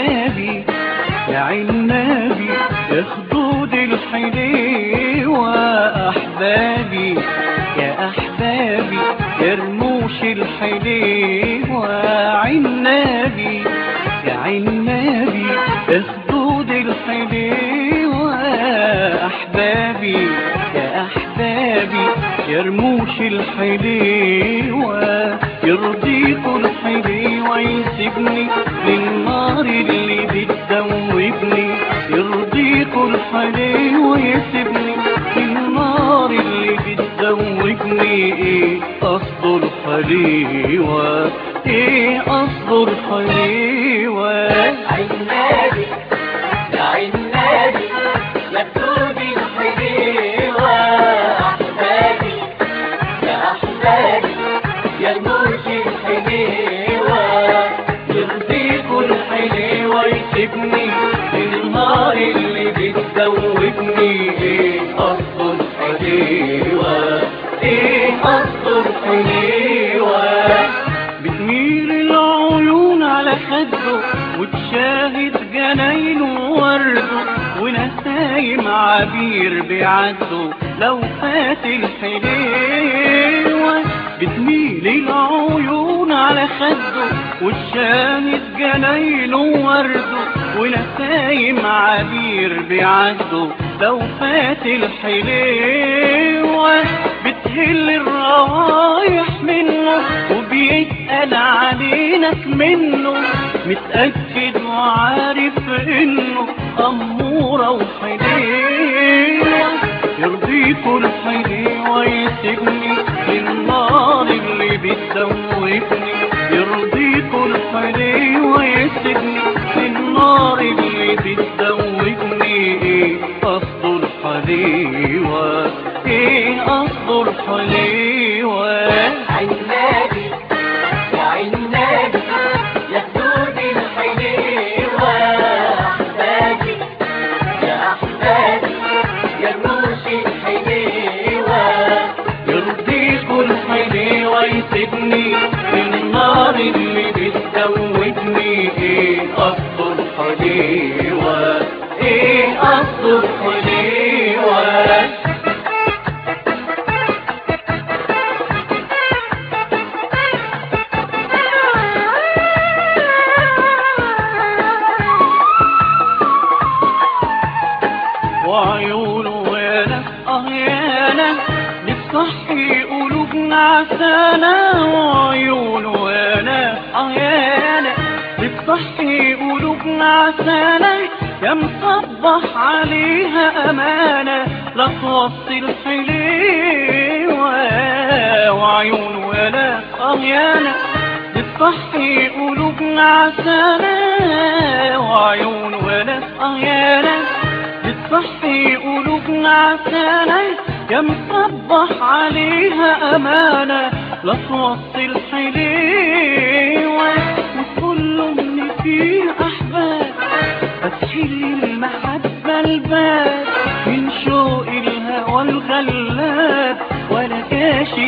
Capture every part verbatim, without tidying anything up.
عنابي يا عنابي يا خدود الحليوة أحبابي يا أحبابي يا رموش الحليوة عنابي يا عنابي يا خدود الحليوة أحبابي يا أحبابي يا رموش الحليوة يرضيكوا الحليوة يسيبني للنار اللي بتدوبني يرضيكوا الحليوة يسيبني للنار اللي بتدوبني ايه قصد الحليوة ايه قصد الحليوة عنابي يا عنابي يا خدود الحليوة أحبابي يا أحبابي يا رموش الحليوة يرضيكوا الحليوة يسيبني للنار اللي بتدوبني ايه قصد الحليوة ايه قصد الحليوة بتميل العيون على خده وتشاهد جناينه وورده ونسايم عبير بيعدوا لو فات الحليوة بتميل العيون على خده وتشاهد جناينه وورده ونسايم عبير بيعدوا لو فات الحليوة بتهل الروايح منه وبيتقل علينك منه متأكد وعارف انه أمورة وحليوة يرضيكوا الحليوة يسيبني للنار اللي بتدوبني يرضيكوا الحليوة يسيبني للنار اللي بتدوبني ايه قصد الحليوة ايه قصد الحليوة عنابي يا عنابي يا خدود الحليوة أحبابي يا أحبابي يا رموش الحليوة يرضيكوا الحليوة يسيبني للنار اللي بتدوبني ايه قصد الحليوة ايه قصد الحليوة وعيونه يا ناس اه يا ناس بتصحي قلوبنا عسانة وعيونه يا ناس اه يا ناس بتصحي قلوبنا عسانة يا مصبح عليها أمانة لا توصي الحليوة وعيونه يا ناس اه يا ناس بتصحي قلوبنا عسانة وعيونه يا ناس اه يا ناس بتصحي قلوبنا عسانة يا مصبح عليها أمانة لا توصي الحليوة وتقول له إن في أحباب فتحل المحبة الباب من شوق الهوى الغلاب ولا كاشي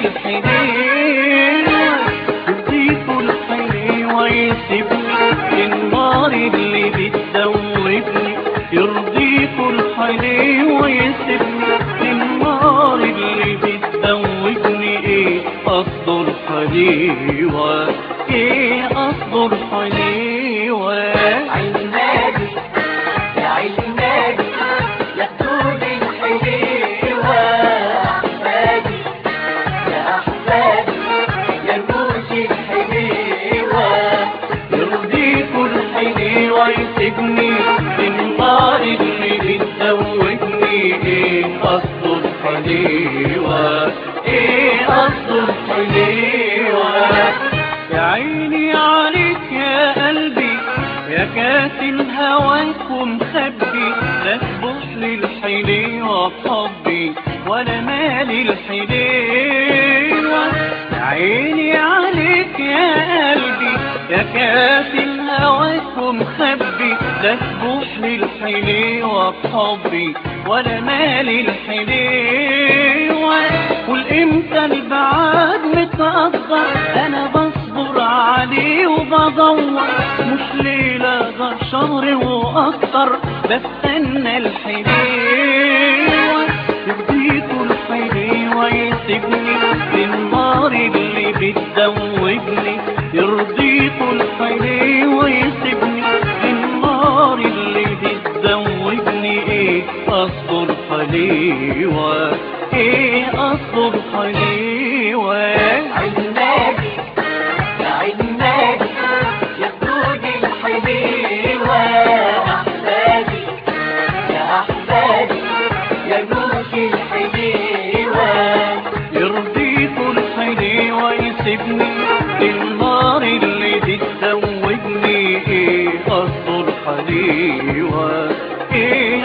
الحليوة يضيفوا الحليوة يسيبني للنار اللي بتدوبني يرضيكوا الحليوة يسيبني للنار اللي بتدوبني ايه قصد الحليوة ايه قصد الحليوة عنابي يا عنابي يا خدود الحليوة أحبابي يا أحبابي يا رموش الحليوة يرضيكوا الحليوة يسيبني للنار اللي بتدوبني ايه قصد الحليوة ايه قصد الحليوة يا عيني عليك يا قلبي يا كاتم هواك ومخبي لا تبوح للحليوة بحبي ولا مالي الحليوة يا عيني عليك يا قلبي يا كاتم هواك ومخبي لا تبوح للحليوة بحبي ولا مالي الحليوة قول امتى البعاد متقدر انا بصبر عليه وبدور مش ليلة ده شهر واكتر بستنى الحليوة يرضيكوا الحليوة يسيبني للنار اللي بتدوبني يرضيكوا الحليوة يسيبني للنار اللي بتدوبني ايه اصل الحليوة ايه اصل الحليوة عنابي يا عنابي يا زوج الحليوة أحبابي يا أحبابي يا زوج الحليوة يرضيكوا الحليوة يسيبني للنار اللي بتدوبني ايه اصل الحليوة ايه